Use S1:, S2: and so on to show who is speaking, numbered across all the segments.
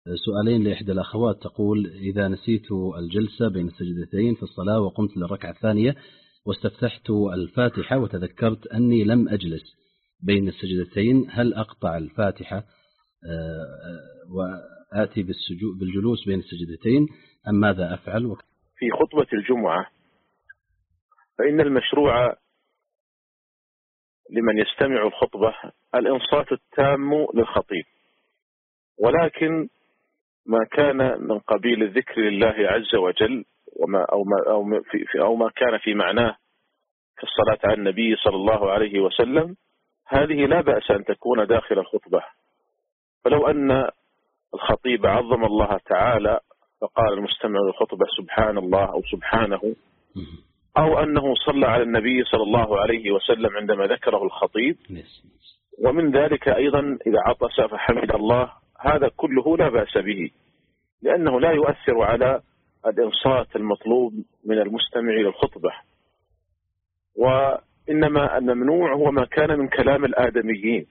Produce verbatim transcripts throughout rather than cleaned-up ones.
S1: سؤالين لإحدى الأخوات، تقول: إذا نسيت الجلسة بين السجدتين في الصلاة وقمت للركعة الثانية واستفتحت الفاتحة وتذكرت أني لم أجلس بين السجدتين، هل أقطع الفاتحة وآتي بالجلوس بين السجدتين أم ماذا أفعل؟
S2: في خطبة الجمعة فإن المشروع لمن يستمع الخطبة الإنصات التام للخطيب، ولكن ما كان من قبيل الذكر لله عز وجل وما أو ما أو ما في أو ما كان في معناه كالصلاة على النبي صلى الله عليه وسلم، هذه لا بأس أن تكون داخل الخطبة. فلو أن الخطيب عظم الله تعالى فقال المستمع للخطبة سبحان الله أو سبحانه، أو أنه صلى على النبي صلى الله عليه وسلم عندما ذكره الخطيب، ومن ذلك أيضا إذا عطس فحمد الله، هذا كله لا بأس به، لأنه لا يؤثر على الإنصات المطلوب من المستمع للخطبة. وإنما الممنوع هو ما كان من كلام الآدميين،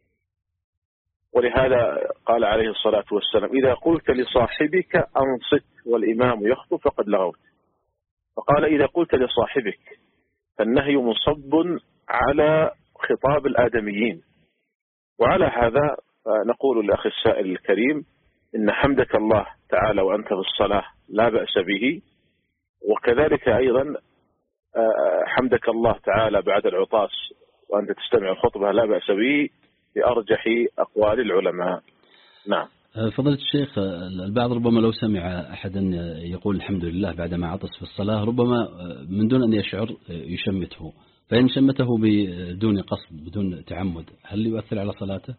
S2: ولهذا قال عليه الصلاة والسلام: إذا قلت لصاحبك أنصت والإمام يخطب فقد لغوت. فقال: إذا قلت لصاحبك، فالنهي منصب على خطاب الآدميين. وعلى هذا نقول لأخي السائل الكريم إن حمدك الله تعالى وأنت في الصلاة لا بأس به، وكذلك أيضا حمدك الله تعالى بعد العطاس وأنت تستمع الخطبة لا بأس به بأرجح أقوال العلماء. نعم.
S1: فضيلة الشيخ، البعض ربما لو سمع أحدا يقول الحمد لله بعدما عطس في الصلاة ربما من دون أن يشعر يشمته، فإن شمته بدون قصد بدون تعمد هل يؤثر على صلاته؟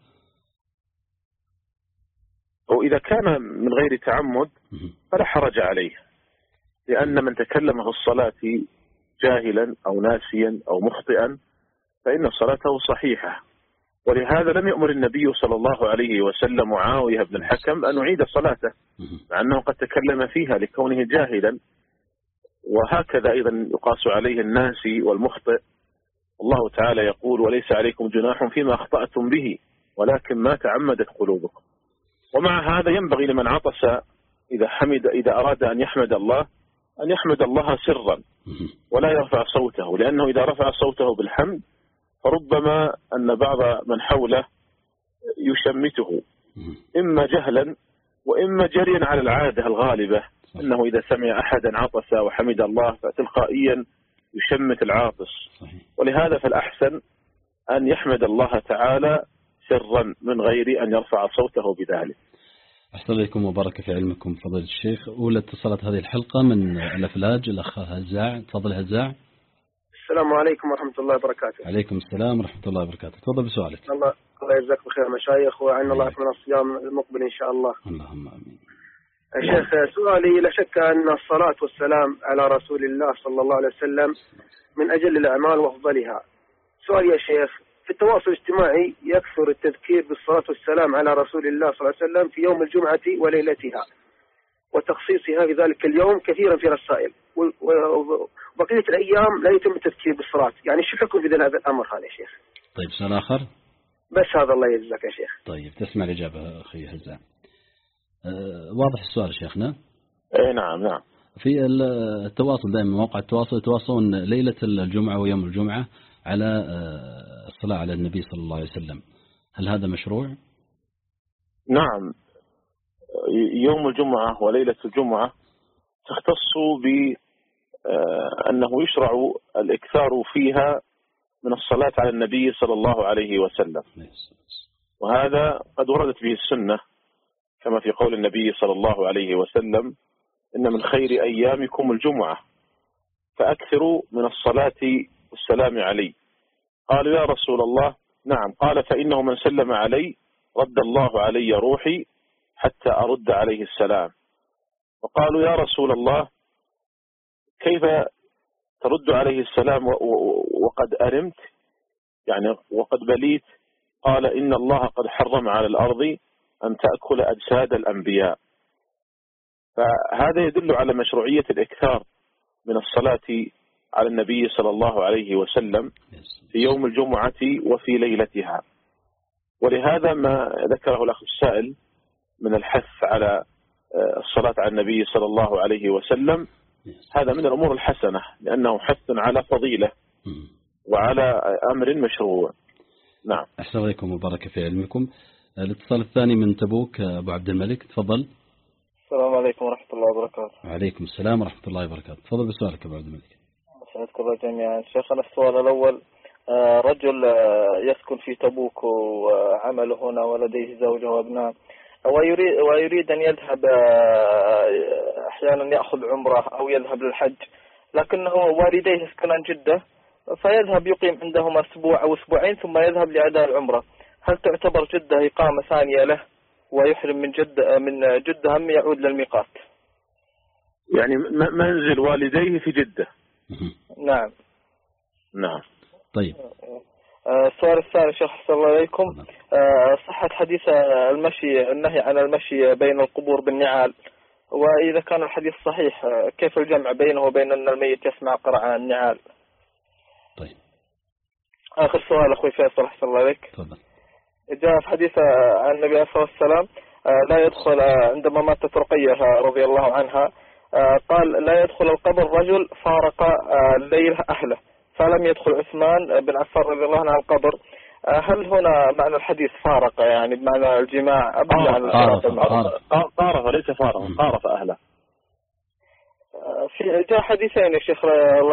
S2: وإذا كان من غير تعمد فلا حرج عليه، لأن من تكلم في الصلاة جاهلا أو ناسيا أو مخطئا فإن صلاته صحيحة. ولهذا لم يأمر النبي صلى الله عليه وسلم معاوية بن الحكم أن يعيد صلاته مع أنه قد تكلم فيها لكونه جاهلا. وهكذا أيضا يقاس عليه الناسي والمخطئ. الله تعالى يقول: وليس عليكم جناح فيما أخطأتم به ولكن ما تعمدت قلوبكم. ومع هذا ينبغي لمن عطس إذا حمد إذا أراد أن يحمد الله أن يحمد الله سرا ولا يرفع صوته، لأنه إذا رفع صوته بالحمد فربما أن بعض من حوله يشمته إما جهلا وإما جريا على العادة الغالبة، أنه إذا سمع أحدا عطس وحمد الله فتلقائيا يشمت العاطس. ولهذا فالأحسن أن يحمد الله تعالى سرا من غير أن يرفع صوته بذلك.
S1: أحسن إليكم وبارك في علمكم فضيلة الشيخ. أولى اتصالات هذه الحلقة من الأفلاج، الأخ هزاع. تفضل هزاع.
S3: السلام عليكم ورحمة الله وبركاته.
S1: عليكم السلام ورحمة الله وبركاته. تفضل بسؤالك.
S3: الله الله يجزاك بخير مشايخ، وعنا الله من الصيام المقبل إن شاء الله.
S1: اللهم آمين.
S3: الشيخ سؤالي: لا شك أن الصلاة والسلام على رسول الله صلى الله عليه وسلم من أجل الأعمال وأفضلها. سؤالي يا شيخ: في التواصل الاجتماعي يكثر التذكير بالصلاة والسلام على رسول الله صلى الله عليه وسلم في يوم الجمعة وليلتها وتخصيصها في ذلك اليوم كثيرا في رسائل، وبقية الأيام لا يتم التذكير بالصلاة. يعني شو حكم في هذا الأمر هذا يا شيخ؟
S1: طيب سؤال آخر.
S3: بس هذا، الله يجزاك يا شيخ.
S1: طيب تسمع الإجابة أخي هزاع. أه واضح السؤال شيخنا؟
S2: اي نعم نعم.
S1: في التواصل دائما مواقع التواصل يتواصلون ليلة الجمعة ويوم الجمعة على الصلاة على النبي صلى الله عليه وسلم، هل هذا مشروع؟
S2: نعم، يوم الجمعة وليلة الجمعة تختص بأنه يشرع الإكثار فيها من الصلاة على النبي صلى الله عليه وسلم، وهذا قد وردت به السنة كما في قول النبي صلى الله عليه وسلم: إن من خير أيامكم الجمعة فأكثروا من الصلاة والسلام علي. قالوا: يا رسول الله نعم. قال: فإنه من سلم علي رد الله علي روحي حتى أرد عليه السلام. وقالوا: يا رسول الله كيف ترد عليه السلام وقد أرمت، يعني وقد بليت؟ قال: إن الله قد حرم على الأرض أن تأكل أجساد الأنبياء. فهذا يدل على مشروعية الإكثار من الصلاة على النبي صلى الله عليه وسلم في يوم الجمعة وفي ليلتها. ولهذا ما ذكره الأخ السائل من الحث على الصلاة على النبي صلى الله عليه وسلم، هذا من الأمور الحسنة، لأنه حث على فضيلة وعلى أمر مشروع. نعم.
S1: أحسن عليكم وبارك في علمكم. الاتصال الثاني من تبوك، أبو عبد الملك، تفضل.
S4: السلام عليكم ورحمة الله وبركاته.
S1: وعليكم السلام ورحمة الله وبركاته. تفضل بسؤالك أبو عبد الملك.
S4: أسعدكم الله جميعا. شيخنا السؤال الأول، رجل يسكن في تبوك وعمله هنا ولديه زوجة وابناء، ويريد, ويريد أن يذهب أحيانا يأخذ عمره أو يذهب للحج، لكنه والديه يسكنان جدة، فيذهب يقيم عندهما أسبوع أو أسبوعين ثم يذهب لأداء العمرة. هل تعتبر جدة إقامة ثانية له ويحرم من جدة من جدة أم يعود للميقات؟
S2: يعني منزل والديه في جدة.
S4: نعم.
S2: نعم.
S1: طيب.
S4: السؤال الثاني شيخ حسن الله عليكم، صحة حديث المشي، النهي عن المشي بين القبور بالنعال، وإذا كان الحديث صحيح كيف الجمع بينه وبين أن الميت يسمع قرع النعال؟
S1: طيب.
S4: آخر سؤال أخوي فيصل حسن الله عليك.
S1: تفضل.
S4: جاء في حديث عن النبي عليه الصلاة والسلام لا يدخل عندما ماتت رقية رضي الله عنها، قال لا يدخل القبر رجل فارق الليل أهله، فلم يدخل عثمان بن عفان رضي الله عنه القبر. هل هنا معنى الحديث فارق يعني بمعنى الجماع؟
S2: قارف ليس فارق، قارف أهله.
S4: في جاء حديثين يا شيخ،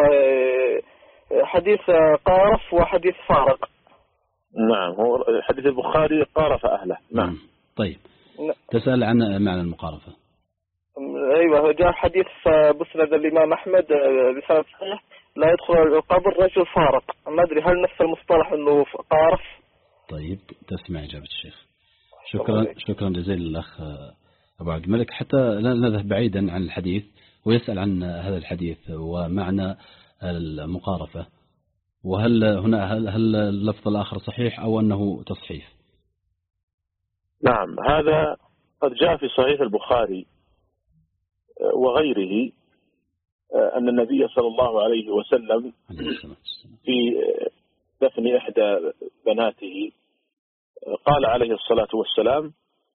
S4: حديث قارف وحديث فارق.
S2: نعم، هو حديث البخاري قارف أهله. نعم.
S1: طيب. تسأل عن معنى المقارفة.
S4: أيوة، جاء حديث مسند الإمام أحمد بسند صحيح لا يدخل القبر رجل فارق، ما أدري هل نفس المصطلح أنه قارف؟
S1: طيب، تسمع إجابة الشيخ. شكرا شكرا جزيلا الأخ أبو عبد الملك. حتى لا نذهب بعيدا عن الحديث ويسأل عن هذا الحديث ومعنى المقارفة، وهل هنا هل, هل اللفظ الآخر صحيح أو أنه تصحيف؟
S2: نعم، هذا قد جاء في صحيح البخاري وغيره أن النبي صلى الله عليه وسلم في دفن إحدى بناته قال عليه الصلاة والسلام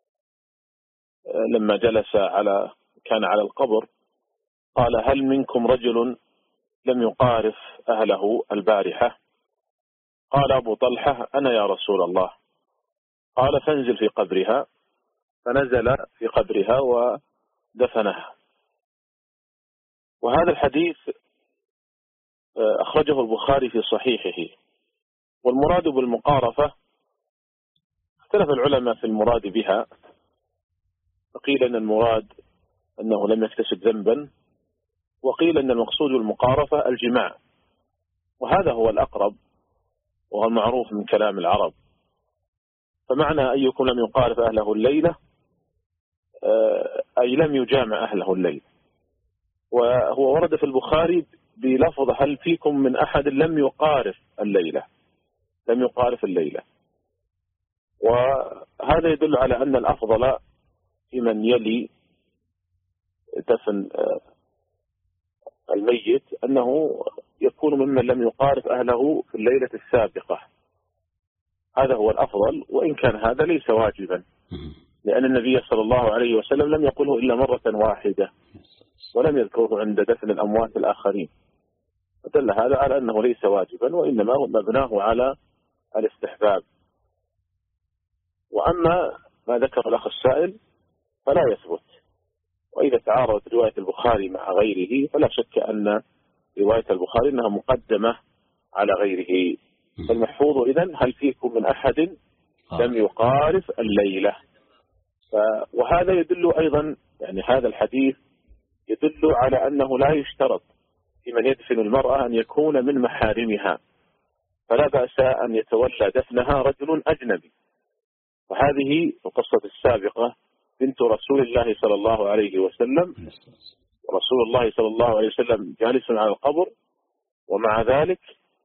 S2: لما جلس على كان على القبر، قال هل منكم رجل لم يقارف أهله البارحة؟ قال أبو طلحة أنا يا رسول الله. قال فانزل في قبرها، فنزل في قبرها ودفنها. وهذا الحديث أخرجه البخاري في صحيحه. والمراد بالمقارفة اختلف العلماء في المراد بها، فقيل أن المراد أنه لم يكتسب ذنبا، وقيل أن المقصود بالمقارفة الجماع، وهذا هو الأقرب وهو المعروف من كلام العرب. فمعنى أيكم لم يقارف أهله الليلة أي لم يجامع أهله الليل. وهو ورد في البخاري بلفظ هل فيكم من أحد لم يقارف الليلة، لم يقارف الليلة. وهذا يدل على أن الأفضل في من يلي دفن الميت أنه يكون ممن لم يقارف أهله في الليلة السابقة، هذا هو الأفضل، وإن كان هذا ليس واجبا، لأن النبي صلى الله عليه وسلم لم يقله إلا مرة واحدة ولم يذكره عند دفن الأموات الآخرين، فدل هذا على أنه ليس واجبا وإنما مبناه على الاستحباب. وأما ما ذكر الأخ السائل فلا يثبت، وإذا تعارضت رواية البخاري مع غيره فلا شك أن رواية البخاري أنها مقدمة على غيره. فالمحفوظ إذن هل فيكم من أحد لم يقارف الليلة. وهذا يدل أيضا، يعني هذا الحديث يدل على أنه لا يشترط في من يدفن المرأة أن يكون من محارمها، فلا بأس أن يتولى دفنها رجل أجنبي. وهذه القصة السابقة بنت رسول الله صلى الله عليه وسلم، ورسول الله صلى الله عليه وسلم جالس على القبر، ومع ذلك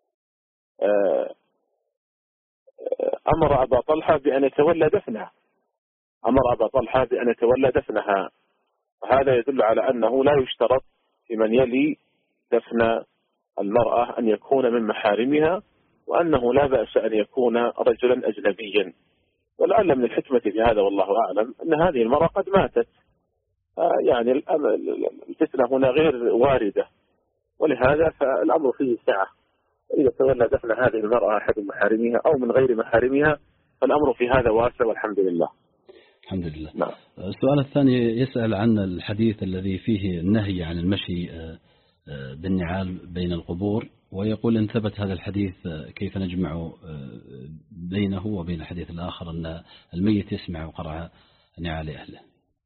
S2: أمر أبا طلحة بأن يتولى دفنها، أمر أبا طلحة بأن يتولى دفنها. وهذا يدل على أنه لا يشترط في من يلي دفن المرأة أن يكون من محارمها، وأنه لا بأس أن يكون رجلا أجنبيا. ولعل من الحكمة في هذا والله أعلم أن هذه المرأة قد ماتت، يعني الفتنة هنا غير واردة، ولهذا فالأمر فيه سعة. إذا تولى دفن هذه المرأة أحد محارمها أو من غير محارمها فالأمر في هذا واسع والحمد لله.
S1: الحمد لله.
S2: نعم.
S1: السؤال الثاني يسأل عن الحديث الذي فيه النهي عن المشي بالنعال بين القبور، ويقول إن ثبت هذا الحديث كيف نجمع بينه وبين الحديث الآخر أن الميت يسمع قرع نعال أهله.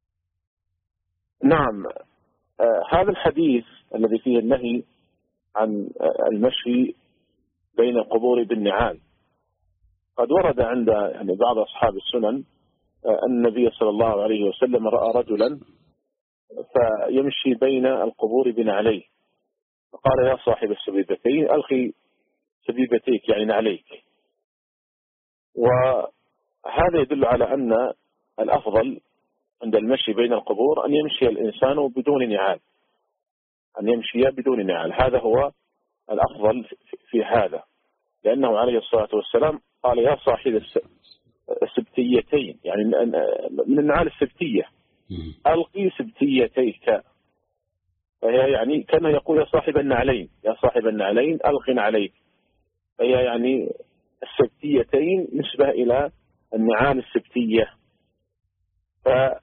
S2: نعم، آه هذا الحديث الذي فيه النهي عن المشي بين القبور بالنعال قد ورد عند يعني بعض أصحاب السنن آه أن النبي صلى الله عليه وسلم رأى رجلا فيمشي بين القبور بنعليه، فقال يا صاحب السبيبتين ألقي سبيبتيك يعني نعليك. وهذا يدل على أن الأفضل عند المشي بين القبور أن يمشي الإنسان بدون نعال، أن يمشي بدون نعال، هذا هو الأفضل في هذا، لأنه عليه الصلاة والسلام قال يا صاحب السبتيتين يعني من النعال السبتية ألقي سبتيتيك، فهي يعني كما يقول يا صاحب النعلين يا صاحب النعلين ألقن عليك، فهي يعني السبتيتين نسبة إلى النعال السبتية. فهذا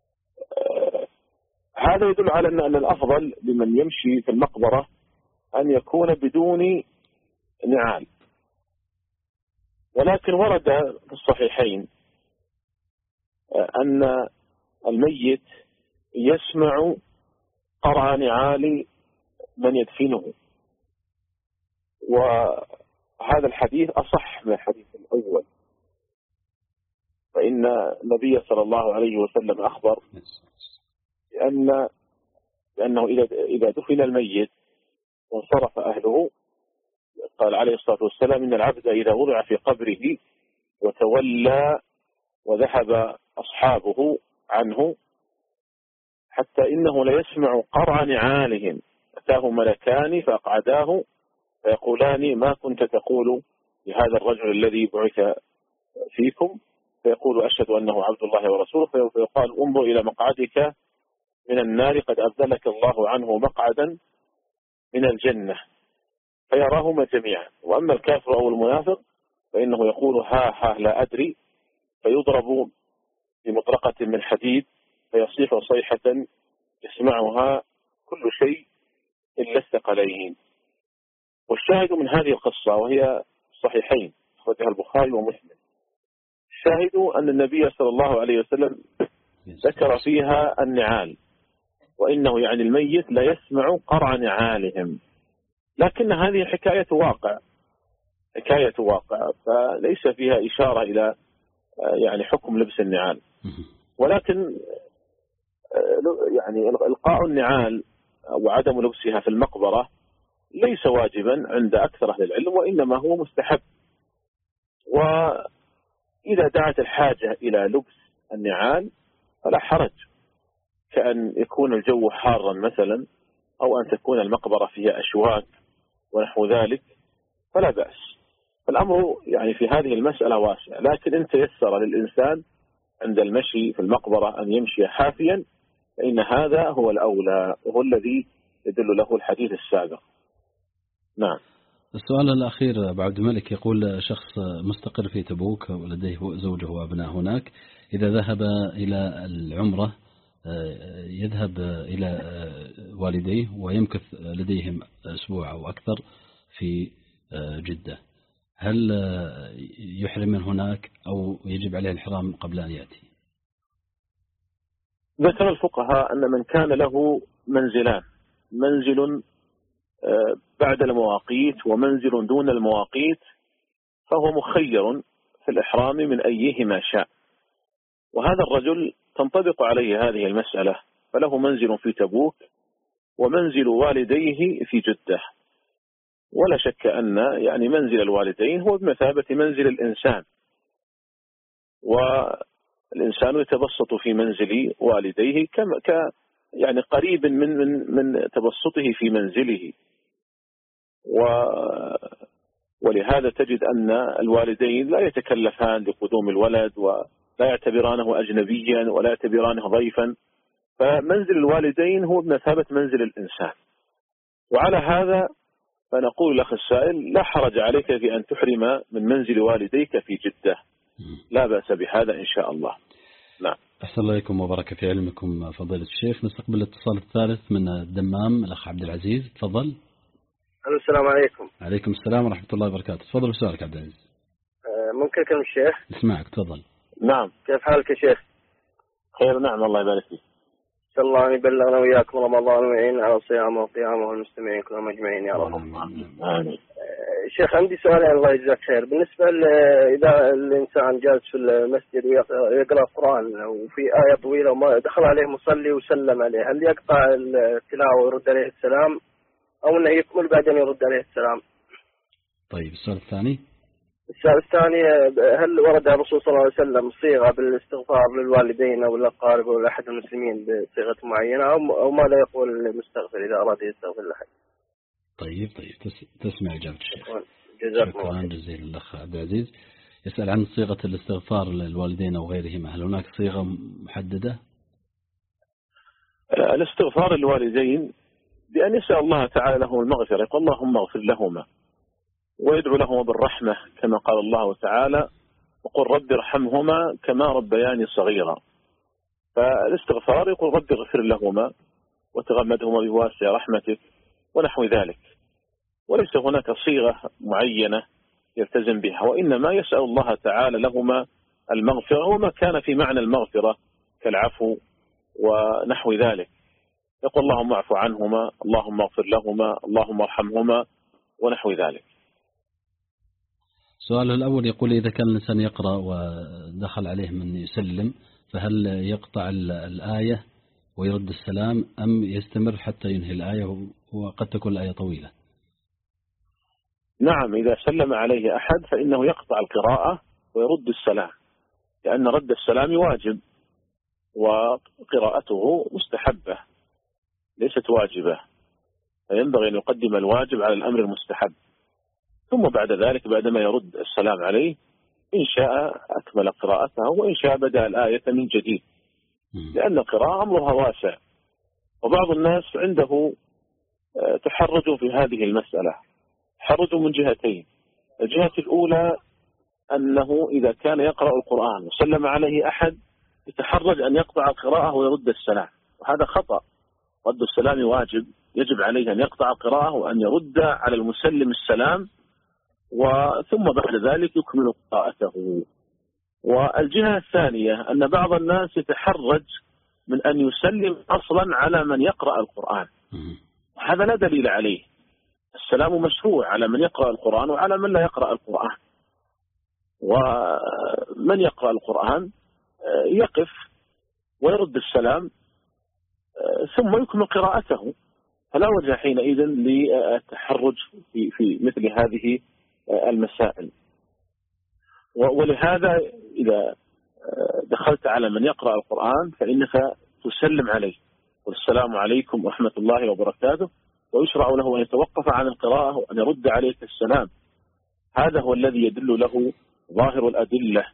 S2: يدل على أن الأفضل لمن يمشي في المقبرة أن يكون بدون نعال. ولكن ورد في الصحيحين أن الميت يسمع قرع نعال من يدفنه، وهذا الحديث أصح من الحديث الأول، فإن النبي صلى الله عليه وسلم أخبر بأن لأنه إذا دفن الميت وانصرف أهله قال عليه الصلاة والسلام إن العبد إذا وضع في قبره وتولى وذهب أصحابه عنه حتى إنه ليسمع قرع نعالهم أتاه ملكان فأقعداه فيقولان ما كنت تقول لهذا الرجل الذي بعث فيكم، فيقول أشهد أنه عبد الله ورسوله، فيقال انظر إلى مقعدك من النار قد أبدلك الله عنه مقعدا من الجنة، فيراهما جميعا. وأما الكافر أو المنافق فإنه يقول ها ها لا أدري، فيضرب بمطرقة من حديد فيصيح صيحة يسمعها كل شيء إلا الثقلين. والشاهد من هذه القصة وهي صحيحين أخرجها البخاري ومسلم، الشاهد أن النبي صلى الله عليه وسلم ذكر فيها النعال، وإنه يعني الميت لا يسمع قرع نعالهم، لكن هذه حكاية واقع حكاية واقع فليس فيها إشارة إلى يعني حكم لبس النعال. ولكن يعني إلقاء النعال وعدم لبسها في المقبرة ليس واجبا عند أكثر أهل العلم، وإنما هو مستحب. وإذا دعت الحاجة إلى لبس النعال فلا حرج، كأن يكون الجو حارا مثلا، أو أن تكون المقبرة فيها أشواك ونحو ذلك فلا بأس. الأمر يعني في هذه المسألة واسع، لكن إن تيسر للإنسان عند المشي في المقبرة أن يمشي حافيا فإن هذا هو الأولى وهو الذي يدل له الحديث السابق. نعم.
S1: السؤال الأخير أبو عبد الملك يقول شخص مستقر في تبوك ولديه زوجه وأبناء هناك، إذا ذهب إلى العمرة يذهب إلى والديه ويمكث لديهم أسبوع أو أكثر في جدة، هل يحرم من هناك أو يجب عليه الإحرام قبل أن يأتي؟
S2: ذكر الفقهاء أن من كان له منزلان، منزل بعد المواقيت ومنزل دون المواقيت، فهو مخير في الإحرام من أيهما شاء، وهذا الرجل تنطبق عليه هذه المسألة، فله منزل في تبوك ومنزل والديه في جدة، ولا شك أن يعني منزل الوالدين هو بمثابة منزل الإنسان، والإنسان يتبسط في منزل والديه كما ك يعني قريب من من من تبسطه في منزله. و ولهذا تجد أن الوالدين لا يتكلفان لقدوم الولد ولا يعتبرانه أجنبيا ولا يعتبرانه ضيفا، فمنزل الوالدين هو بمثابة منزل الإنسان. وعلى هذا فنقول لأخ السائل لا حرج عليك في أن تحرم من منزل والديك في جدة، لا بأس بهذا إن شاء الله. نعم.
S1: أحسن الله إليكم وبارك في علمكم فضيلة الشيخ. نستقبل الاتصال الثالث من الدمام، الأخ عبد العزيز، تفضل.
S3: السلام عليكم.
S1: عليكم السلام ورحمة الله وبركاته. تفضل بسؤالك عبد العزيز.
S3: ممكن أكلم الشيخ؟
S1: اسمعك، تفضل.
S2: نعم.
S3: كيف حالك يا شيخ؟
S2: خير، نعم، الله يبارك فيك.
S3: إن شاء الله يبلغنا وياكم رمضان ويعين على صيامه وقيامه والمستمعين كلهم أجمعين يا رب.
S2: آمين.
S3: شيخ عندي سؤالين الله يجزاك خير. بالنسبة إذا الإنسان جالس في المسجد ويقرأ القرآن وفي آية طويلة وما دخل عليه مصلي وسلم عليه، هل يقطع التلاوة ويرد عليه السلام أو أنه يكمل بعدين يرد عليه السلام؟
S1: طيب السؤال الثاني.
S3: السؤال الثاني، هل ورد الرسول صلى الله عليه وسلم صيغة بالاستغفار للوالدين أو الأقارب أو لأحد المسلمين بصيغة معينة أو ماذا يقول المستغفر إذا أراد يستغفر لأحد؟
S1: طيب طيب تسمع إجابة الشيخ.
S3: شكرا
S1: جزيلا الأخ عبد العزيز. يسأل عن صيغة الاستغفار للوالدين أو غيرهما، هل هناك صيغة محددة؟
S2: الاستغفار للوالدين بأن يسأل الله تعالى له المغفرة، يقول اللهم اغفر لهما، ويدعو لهما بالرحمة كما قال الله تعالى وقل رب ارحمهما كما ربياني صغيرا. فالاستغفار يقول رب اغفر لهما وتغمدهما بواسع رحمتك ونحو ذلك، وليس هناك صيغة معينة يلتزم بها، وإنما يسأل الله تعالى لهما المغفرة وما كان في معنى المغفرة كالعفو ونحو ذلك. يقول اللهم اعف عنهما، اللهم اغفر لهما، اللهم ارحمهما ونحو ذلك.
S1: سؤاله الأول يقول إذا كان الإنسان يقرأ ودخل عليه من يسلم فهل يقطع الآية ويرد السلام أم يستمر حتى ينهي الآية وقد تكون الآية طويلة؟
S2: نعم، إذا سلم عليه أحد فإنه يقطع القراءة ويرد السلام، لأن رد السلام واجب وقراءته مستحبة ليست واجبة، فينبغي أن يقدم الواجب على الأمر المستحب، ثم بعد ذلك بعدما يرد السلام عليه إن شاء أكمل قراءته وإن شاء بدأ الآية من جديد، لأن القراءة أمرها واسع. وبعض الناس عنده تحرج في هذه المسألة، تحرج من جهتين. الجهة الأولى أنه إذا كان يقرأ القرآن وسلم عليه أحد يتحرج أن يقطع القراءة ويرد السلام، وهذا خطأ. رد السلام واجب، يجب عليه أن يقطع القراءة وأن يرد على المسلم السلام وثم بعد ذلك يكمل قراءته. والجهة الثانية أن بعض الناس يتحرج من أن يسلم أصلا على من يقرأ القرآن، هذا لا دليل عليه. السلام مشروع على من يقرأ القرآن وعلى من لا يقرأ القرآن، ومن يقرأ القرآن يقف ويرد السلام ثم يكمل قراءته، فلا وجه حينئذ للتحرج في في مثل هذه المسائل. ولهذا إذا دخلت على من يقرأ القرآن فإنك تسلم عليه والسلام عليكم ورحمة الله وبركاته، ويشرع له أن يتوقف عن القراءة وأن يرد عليك السلام. هذا هو الذي يدل له ظاهر الأدلة.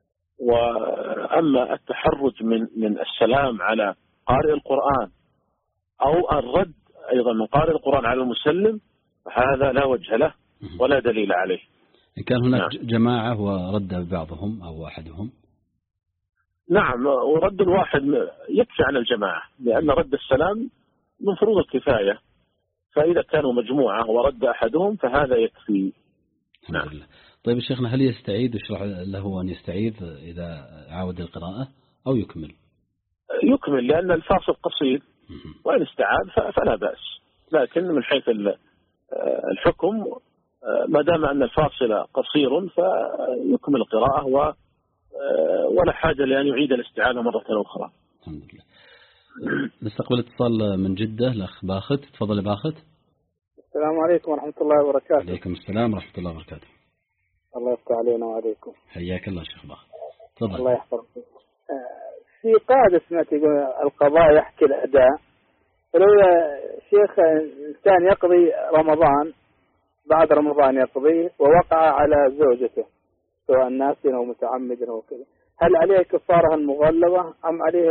S2: وأما التحرج من من السلام على قارئ القرآن أو الرد أيضا من قارئ القرآن على المسلم فهذا لا وجه له ولا دليل عليه.
S1: إن كان هناك نعم. جماعة ورد بعضهم أو أحدهم،
S2: نعم، ورد الواحد يكفي عن الجماعة، لأن رد السلام من فروض الكفاية، فإذا كانوا مجموعة ورد أحدهم فهذا يكفي.
S1: نعم. طيب شيخنا، هل يستعيد يشرع له أن يستعيد إذا عاود القراءة أو يكمل؟
S2: يكمل، لأن الفاصل قصير، وإن استعاد فلا بأس، لكن من حيث الحكم ما دام أن الفاصل قصير فيكمل القراءة ولا حاجة لأن يعيد الاستعادة مرة أخرى.
S1: الحمد لله. نستقبل اتصال من جدة، الأخ باخت، تفضل باخت.
S5: السلام عليكم ورحمة الله وبركاته.
S1: عليكم السلام ورحمة الله وبركاته.
S5: الله يفتح علينا وعليكم.
S1: حياك الله شيخ باخت، تفضل.
S5: الله يحفظك. في قاعدة سمعت يقول القضاء يحكي الأداء، فلو شيخ إنسان يقضي رمضان بعد رمضان يقضيه ووقع على زوجته سواء ناسيا أو متعمدا أو كذا، هل عليه كفارة المغلظة أم عليه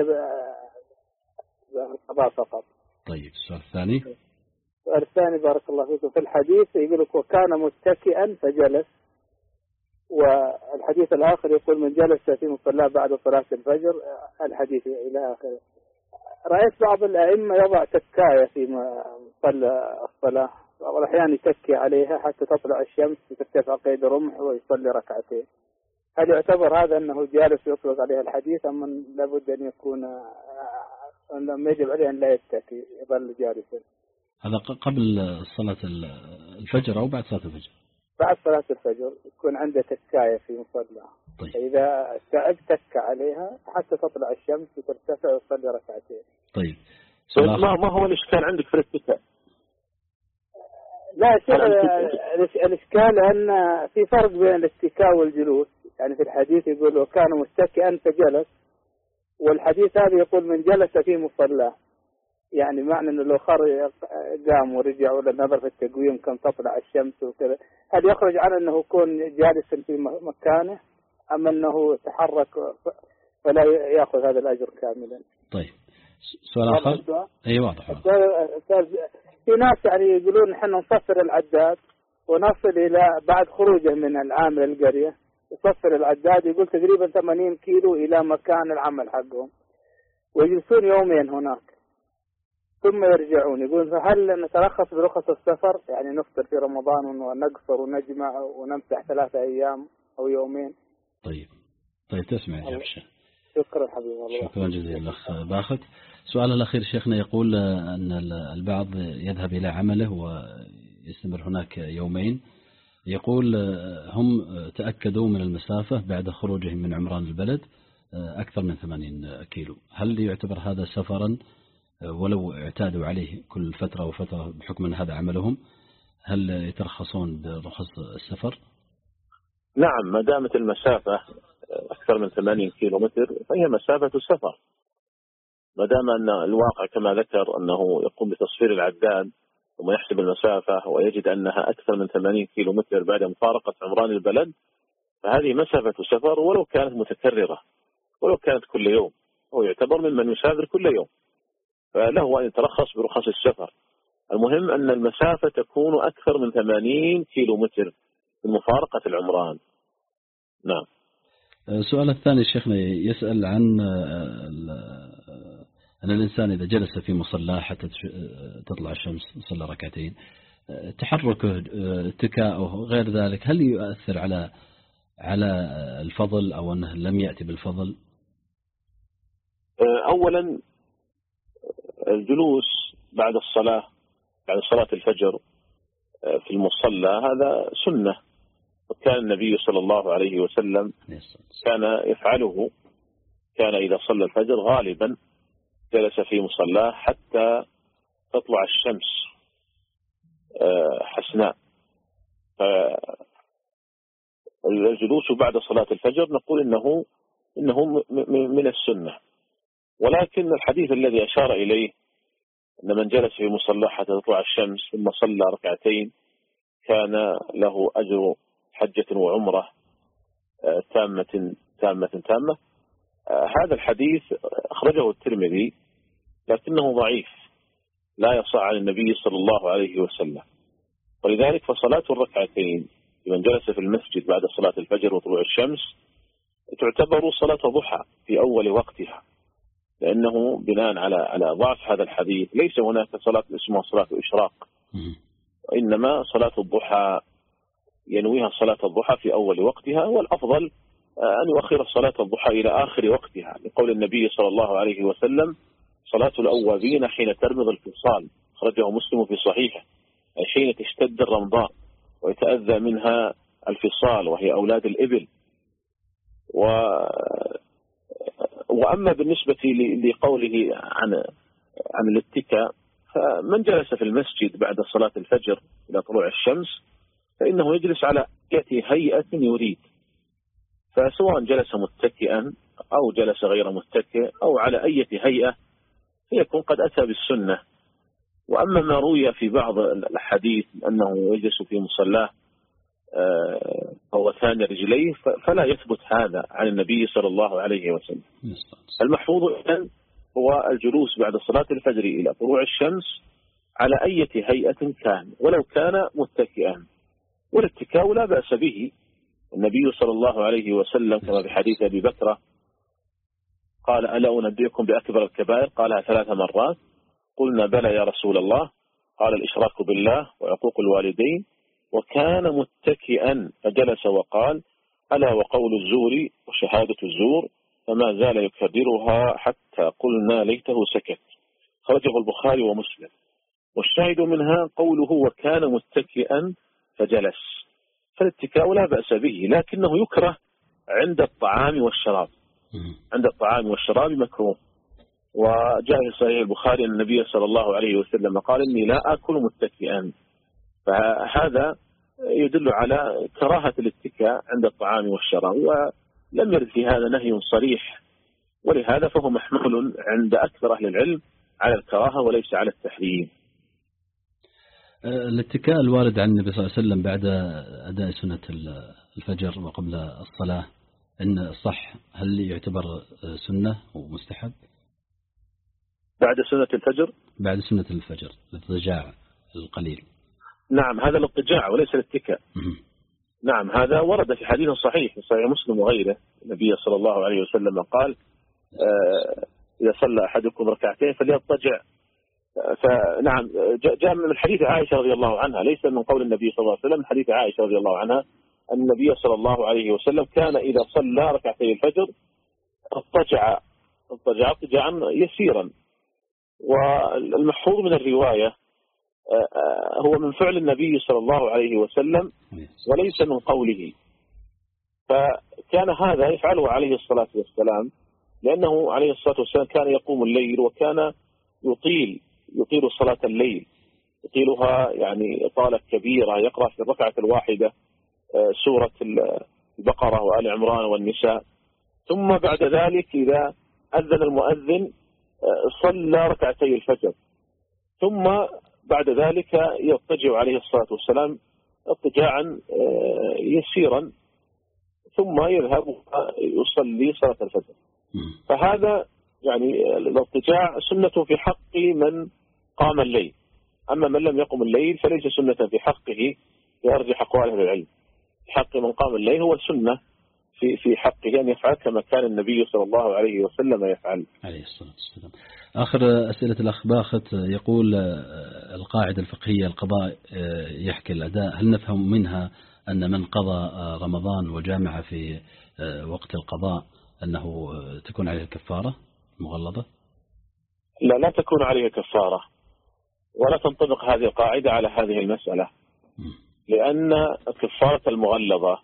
S5: القضاء فقط؟
S1: طيب السؤال الثاني.
S5: السؤال الثاني بارك الله فيكم، في الحديث يقول لك وكان متكئا فجلس، والحديث الآخر يقول من جلس في مصلاه بعد صلاة الفجر، الحديث إلى آخره. رأيت بعض الأئمة يضع تكاية في مصلى الصلاة، بعض الأحيان يتكي عليها حتى تطلع الشمس وترتفع قيد رمح ويصلي ركعتين، هل يعتبر هذا أنه جالس يطلق عليه الحديث أم من لابد أن يكون أنه يجب عليه أن لا يتكي يظل جالسا؟
S1: هذا قبل صلاة الفجر أو بعد صلاة الفجر؟
S5: بعد صلاة الفجر يكون عنده تكاية في مصلى.
S1: طيب.
S5: فإذا تك عليها حتى تطلع الشمس وترتفع ويصلي ركعتين.
S1: طيب.
S2: ما ما هو الإشكال عندك في الاتكاء؟
S5: لا الإشكال أن في فرق بين الاتكاء والجلوس، يعني في الحديث يقول وكان متكئا فجلس، والحديث هذا يقول من جلس في مصلاه، يعني معنى أنه لو خرج قام ورجع ولا نظر في التقويم كان تطلع الشمس وكذا، هل يخرج عن أنه يكون جالسا في مكانه أم أنه تحرك فلا يأخذ هذا الأجر كاملا؟
S1: طيب سؤال آخر. أي واضح.
S5: في ناس يعني يقولون نحن نصفر العداد ونصل إلى بعد خروجه من العامل القرية يصفر العداد، يقول تقريبا ثمانين كيلو إلى مكان العمل حقهم، ويجلسون يومين هناك ثم يرجعون. يقول فهل نترخص برخص السفر، يعني نفطر في رمضان ونقصر ونجمع ونمسح ثلاثة أيام أو يومين؟
S1: طيب طيب تسمع يا شيخ.
S5: شكرا حبيبي الله.
S1: شكرا جزيلا أخ باخت. سؤال الأخير شيخنا يقول أن البعض يذهب إلى عمله ويستمر هناك يومين، يقول هم تأكدوا من المسافة بعد خروجهم من عمران البلد أكثر من ثمانين كيلو، هل يعتبر هذا سفرا ولو اعتادوا عليه كل فترة وفترة بحكم أن هذا عملهم، هل يترخصون برخص السفر؟
S2: نعم، ما دامت المسافة أكثر من ثمانين كيلو متر فهي مسافة السفر، ما دام أن الواقع كما ذكر أنه يقوم بتصفير العداد ثم يحسب المسافة ويجد أنها أكثر من ثمانين كيلو متر بعد مفارقة عمران البلد، فهذه مسافة سفر ولو كانت متكررة، ولو كانت كل يوم، هو يعتبر ممن يسافر كل يوم، فله أن يترخص برخص السفر. المهم أن المسافة تكون أكثر من ثمانين كيلو متر من مفارقة العمران. نعم.
S1: السؤال الثاني شيخنا يسأل عن أن الإنسان إذا جلس في مصلاه حتى تطلع الشمس صلى ركعتين، تحركه اتكاؤه غير ذلك، هل يؤثر على على الفضل أو أنه لم يأتي بالفضل؟
S2: أولا الجلوس بعد الصلاة بعد صلاة الفجر في المصلى هذا سنة، وكان النبي صلى الله عليه وسلم كان يفعله، كان إذا صلى الفجر غالبا جلس في مصلاه حتى تطلع الشمس حسناء. الجلوس بعد صلاة الفجر نقول إنه إنه من السنة، ولكن الحديث الذي أشار إليه أن من جلس في مصلاه حتى تطلع الشمس ثم صلى ركعتين كان له أجر حجة وعمرة تامة تامة تامة، هذا الحديث أخرجه الترمذي لكنه ضعيف لا يصح عن النبي صلى الله عليه وسلم، ولذلك فصلاة الركعتين لمن جلس في المسجد بعد صلاة الفجر وطلوع الشمس تعتبر صلاة ضحى في أول وقتها، لأنه بناء على على ضعف هذا الحديث ليس هناك صلاة اسمها صلاة إشراق، وإنما صلاة الضحى ينويها صلاة الضحى في أول وقتها، والأفضل أن يؤخر صلاة الضحى إلى آخر وقتها، لقول النبي صلى الله عليه وسلم صلاة الأوابين حين ترمض الفصال، خرجه مسلم في صحيحه، أي حين تشتد الرمضاء ويتأذى منها الفصال وهي أولاد الإبل. و... وأما بالنسبة لقوله عن عن الاتكاء، فمن جلس في المسجد بعد صلاة الفجر إلى طلوع الشمس فإنه يجلس على أي هيئة يريد، فسواء جلس متكئا أو جلس غير متكئ أو على أي هيئة يكون قد أتى بالسنة وأما ما روي في بعض الحديث أنه يجلس في مصلاه فوتان رجليه فلا يثبت هذا عن النبي صلى الله عليه وسلم. المحفوظ إذن هو الجلوس بعد صلاة الفجر إلى طلوع الشمس على أي هيئة كان، ولو كان متكئا، والاتكاء لا بأس به. النبي صلى الله عليه وسلم كما في حديث أبي بكر قال: ألا أنبئكم بأكبر الكبائر؟ قالها ثلاث مرات. قلنا: بلى يا رسول الله. قال: الإشراك بالله وعقوق الوالدين. وكان متكئا فجلس وقال: ألا وقول الزور وشهادة الزور. فما زال يكررها حتى قلنا ليته سكت. خرجه البخاري ومسلم. والشاهد منها قوله: وكان متكئا فجلس. فالاتكاء لا بأس به، لكنه يكره عند الطعام والشراب. عند الطعام والشراب مكروه. وجاء في صحيح البخاري أن النبي صلى الله عليه وسلم قال: إني لا أكل متكئا. فهذا يدل على كراهة الاتكاء عند الطعام والشراب، ولم يرد في هذا نهي صريح، ولهذا فهو محمول عند أكثر أهل العلم على الكراهة وليس على التحريم.
S1: الاتكاء الوارد عن النبي صلى الله عليه وسلم بعد أداء سنة الفجر وقبل الصلاة إن صح، هل يعتبر سنة ومستحب؟
S2: بعد سنة الفجر؟
S1: بعد سنة الفجر الاضطجاع القليل.
S2: نعم، هذا الاضطجاع وليس الاتكاء. نعم، هذا ورد في حديث صحيح في صحيح مسلم وغيره. النبي صلى الله عليه وسلم قال: آه إذا صلى أحدكم ركعتين فليضطجع. فنعم، جاء من حديث عائشة رضي الله عنها، ليس من قول النبي صلى الله عليه وسلم، من حديث عائشة رضي الله عنها أن النبي صلى الله عليه وسلم كان إذا صلى ركعتي الفجر اضطجع اضطجع اضطجاعا يسيرا. والمحفوظ من الرواية هو من فعل النبي صلى الله عليه وسلم وليس من قوله. فكان هذا يفعله عليه الصلاة والسلام، لأنه عليه الصلاة والسلام كان يقوم الليل وكان يطيل يطيل صلاة الليل، يطيلها يعني إطالة كبيرة، يقرأ في الركعة الواحدة سورة البقرة وآل عمران والنساء. ثم بعد ذلك إذا أذن المؤذن صلى ركعتي الفجر، ثم بعد ذلك يضطجع عليه الصلاة والسلام اضطجاعا يسيرا، ثم يذهب يصلي صلاة الفجر. فهذا يعني الاضطجاع سنة في حق من قام الليل، أما من لم يقم الليل فليس سنة في حقه، يرجح أقوال أهل العلم. في حق من قام الليل هو السنة في في حقه أن يفعل كما كان النبي صلى الله عليه وسلم يفعل
S1: عليه الصلاة والسلام. آخر أسئلة الأخ باخت يقول: القاعدة الفقهية القضاء يحكي الأداء، هل نفهم منها أن من قضى رمضان وجامع في وقت القضاء أنه تكون عليه الكفارة مغلظة؟
S2: لا، لا تكون عليه كفارة، ولا تنطبق هذه القاعدة على هذه المسألة، لأن كفارة المغلظة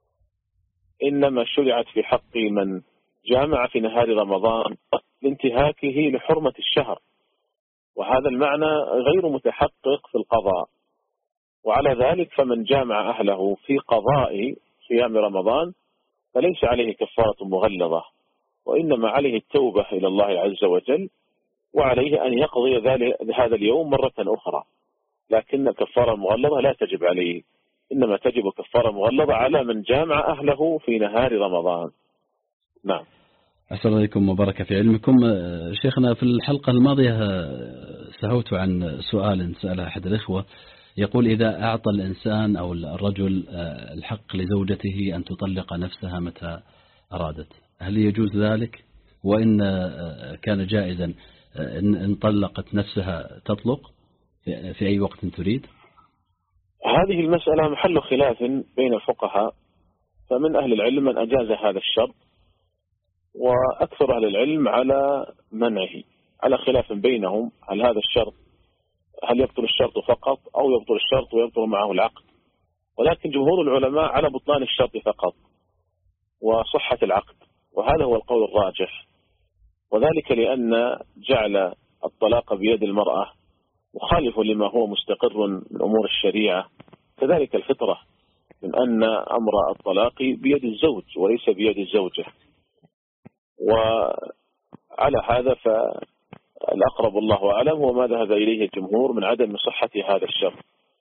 S2: إنما شرعت في حق من جامع في نهار رمضان لانتهاكه لحرمة الشهر، وهذا المعنى غير متحقق في القضاء. وعلى ذلك فمن جامع أهله في قضاء صيام رمضان فليس عليه كفارة مغلظة، وإنما عليه التوبة إلى الله عز وجل، وعليه أن يقضي هذا اليوم مرة أخرى. لكن الكفارة المغلظة لا تجب عليه، إنما تجب كفارة مغلظة على من جامع أهله في نهار رمضان. نعم.
S1: أسأل عليكم وبارك في علمكم. شيخنا، في الحلقة الماضية سهوت عن سؤال سأله أحد الإخوة، يقول: إذا أعطى الإنسان أو الرجل الحق لزوجته أن تطلق نفسها متى أرادت، هل يجوز ذلك؟ وإن كان جائزا إن طلقت نفسها تطلق في أي وقت تريد؟
S2: هذه المسألة محل خلاف بين الفقهاء، فمن أهل العلم من أجاز هذا الشرط، وأكثر أهل العلم على منعه، على خلاف بينهم هل هذا الشرط هل يبطل الشرط فقط أو يبطل الشرط ويبطل معه العقد. ولكن جمهور العلماء على بطلان الشرط فقط وصحة العقد، وهذا هو القول الراجح، وذلك لأن جعل الطلاق بيد المرأة مخالف لما هو مستقر من أمور الشريعة، كذلك الفطرة من أن أمر الطلاق بيد الزوج وليس بيد الزوجة. وعلى هذا الأقرب والله أعلم هو ما ذهب إليه الجمهور من عدم صحة هذا الشرط.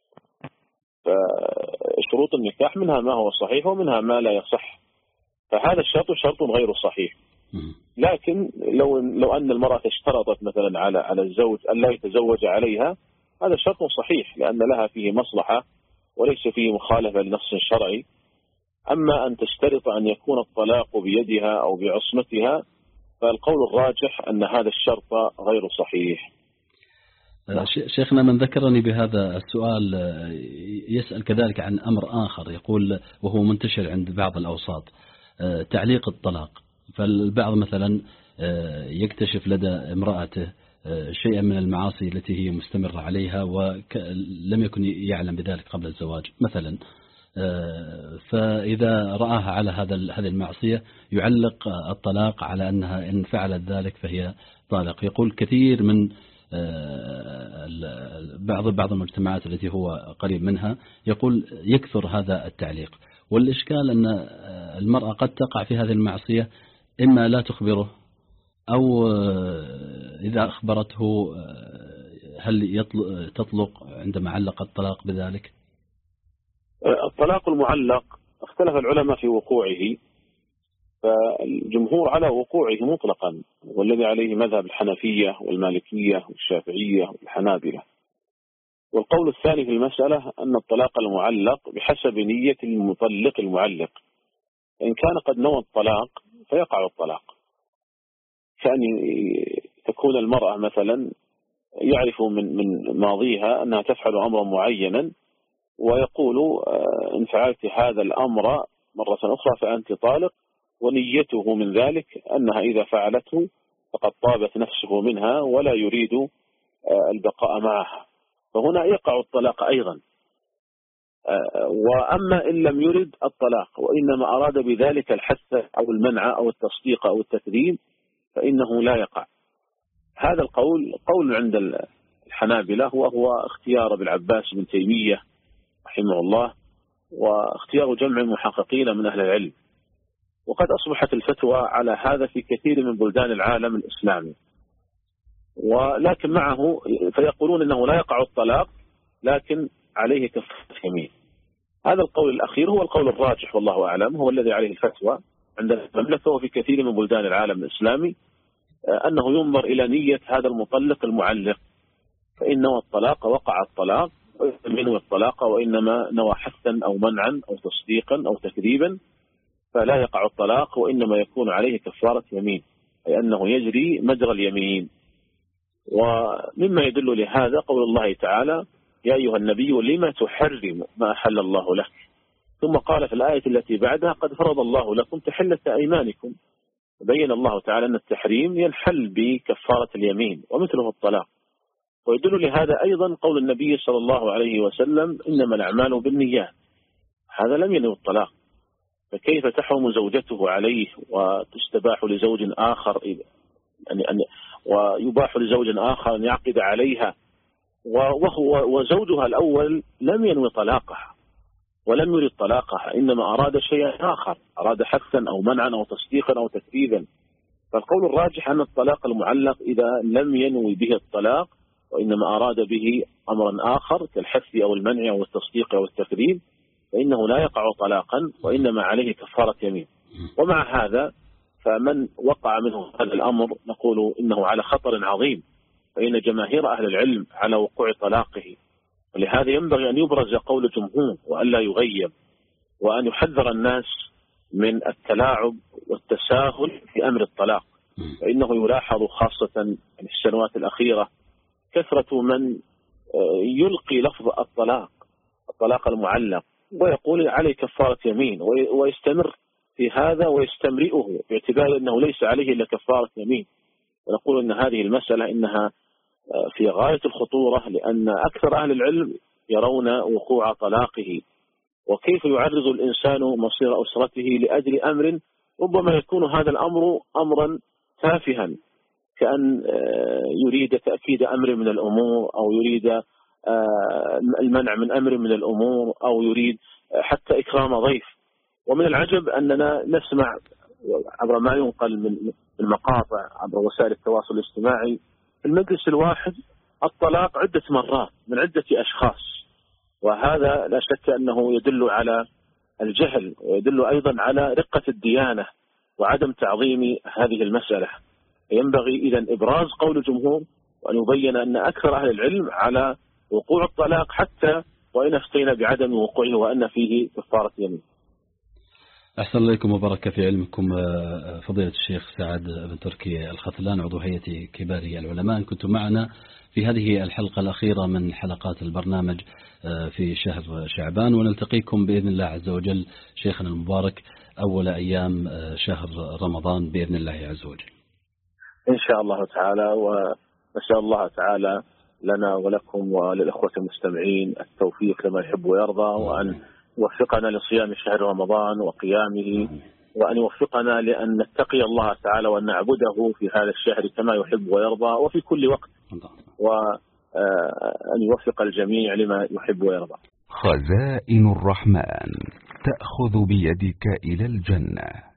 S2: فشروط النكاح منها ما هو صحيح ومنها ما لا يصح، فهذا الشرط شرط غير صحيح. لكن لو لو أن المرأة اشترطت مثلا على على الزوج أن لا يتزوج عليها، هذا شرط صحيح لأن لها فيه مصلحة وليس فيه مخالفة لنص شرعي. أما أن تشترط أن يكون الطلاق بيدها أو بعصمتها، فالقول الراجح أن هذا الشرط غير صحيح.
S1: شيخنا، من ذكرني بهذا السؤال يسأل كذلك عن أمر آخر، يقول وهو منتشر عند بعض الأوساط، تعليق الطلاق. فالبعض مثلا يكتشف لدى امرأته شيئا من المعاصي التي هي مستمرة عليها ولم يكن يعلم بذلك قبل الزواج مثلا، فإذا رآها على هذا هذه المعصية يعلق الطلاق على أنها إن فعلت ذلك فهي طالق. يقول كثير من بعض بعض المجتمعات التي هو قريب منها يقول يكثر هذا التعليق، والإشكال أن المرأة قد تقع في هذه المعصية إما لا تخبره، أو إذا أخبرته هل تطلق عندما علق الطلاق بذلك؟
S2: الطلاق المعلق اختلف العلماء في وقوعه، فالجمهور على وقوعه مطلقا، والذي عليه مذهب الحنفية والمالكية والشافعية والحنابلة. والقول الثاني في المسألة أن الطلاق المعلق بحسب نية المطلق المعلق، إن كان قد نوى الطلاق فيقع الطلاق، كأن تكون المرأة مثلا يعرف من من ماضيها أنها تفعل أمرا معينا، ويقول إن فعلت هذا الأمر مرة أخرى فأنت طالق، ونيته من ذلك أنها إذا فعلته فقد طابت نفسه منها ولا يريد البقاء معها، فهنا يقع الطلاق أيضا. وأما إن لم يرد الطلاق وإنما أراد بذلك الحث أو المنع أو التصديق أو التكذيب فإنه لا يقع. هذا القول قول عند الحنابلة وهو اختيار ابن عباس بن تيمية رحمه الله، واختيار جمع المحققين من أهل العلم، وقد أصبحت الفتوى على هذا في كثير من بلدان العالم الإسلامي. ولكن معه فيقولون إنه لا يقع الطلاق لكن عليه كفارة يمين. هذا القول الأخير هو القول الراجح والله أعلم، هو الذي عليه الفتوى عند المملكة وفي كثير من بلدان العالم الإسلامي، أنه ينظر إلى نية هذا المطلق المعلق، فإن نوى الطلاق وقع الطلاق، وإن نوى الطلاق وإنما نوى حثا أو منعا أو تصديقا أو تكذيبا فلا يقع الطلاق، وإنما يكون عليه كفارة يمين، أي أنه يجري مجرى اليمين. ومما يدل لهذا قول الله تعالى: يا أيها النبي لما تحرم ما أحل الله لك، ثم قال في الآية التي بعدها: قد فرض الله لكم تحلة أيمانكم. بين الله تعالى أن التحريم ينحل بكفارة اليمين ومثله الطلاق. ويدل لهذا أيضا قول النبي صلى الله عليه وسلم: إنما الأعمال بالنيات، هذا لم ينوي الطلاق، فكيف تحرم زوجته عليه وتستباح لزوج آخر يعني أن ويباح لزوج آخر أن يعقد عليها وهو وزوجها الأول لم ينوي طلاقها ولم يرد طلاقها، إنما أراد شيئا آخر، أراد حثا أو منعا أو تصديقا أو تكذيبا. فالقول الراجح أن الطلاق المعلق إذا لم ينوي به الطلاق وإنما أراد به أمرا آخر كالحث أو المنع أو التصديق أو التكذيب فإنه لا يقع طلاقا وإنما عليه كفارة يمين. ومع هذا فمن وقع منه هذا الأمر نقول إنه على خطر عظيم، فإن جماهير أهل العلم على وقوع طلاقه، ولهذا ينبغي أن يبرز قول الجمهور وأن لا يغيب، وأن يحذر الناس من التلاعب والتساهل في أمر الطلاق، فإنه يلاحظ خاصة في السنوات الأخيرة كثرة من يلقي لفظ الطلاق الطلاق المعلق ويقول عليه كفارة يمين، ويستمر في هذا ويستمرئه باعتبار أنه ليس عليه إلا كفارة يمين. ونقول أن هذه المسألة إنها في غاية الخطورة، لأن أكثر أهل العلم يرون وقوع طلاقه، وكيف يعرض الإنسان مصير أسرته لأجل أمر ربما يكون هذا الأمر أمرا تافها، كأن يريد تأكيد أمر من الأمور أو يريد المنع من أمر من الأمور أو يريد حتى إكرام ضيف. ومن العجب أننا نسمع عبر ما ينقل من المقاطع عبر وسائل التواصل الاجتماعي في المجلس الواحد الطلاق عدة مرات من عدة أشخاص، وهذا لا شك أنه يدل على الجهل، ويدل أيضا على رقة الديانة وعدم تعظيم هذه المسألة. ينبغي إذن إبراز قول الجمهور، وأن يبين أن أكثر أهل العلم على وقوع الطلاق حتى وإن افتينا بعدم وقوعه وأن فيه كفارة يمين.
S1: أحسن إليكم وبارك في علمكم فضيلة الشيخ سعد بن تركي الختلان، عضو هيئة كبار العلماء. كنتم معنا في هذه الحلقة الأخيرة من حلقات البرنامج في شهر شعبان، ونلتقيكم بإذن الله عز وجل شيخنا المبارك أول أيام شهر رمضان بإذن الله عز وجل
S2: إن شاء الله تعالى. ونسأل الله تعالى لنا ولكم وللأخوة المستمعين التوفيق لما يحب ويرضى، وأن يوفقنا لصيام شهر رمضان وقيامه، وأن يوفقنا لأن نتقي الله تعالى وأن نعبده في هذا الشهر كما يحب ويرضى وفي كل وقت، وأن يوفق الجميع لما يحب ويرضى.
S6: خزائن الرحمن تأخذ بيدك إلى الجنة.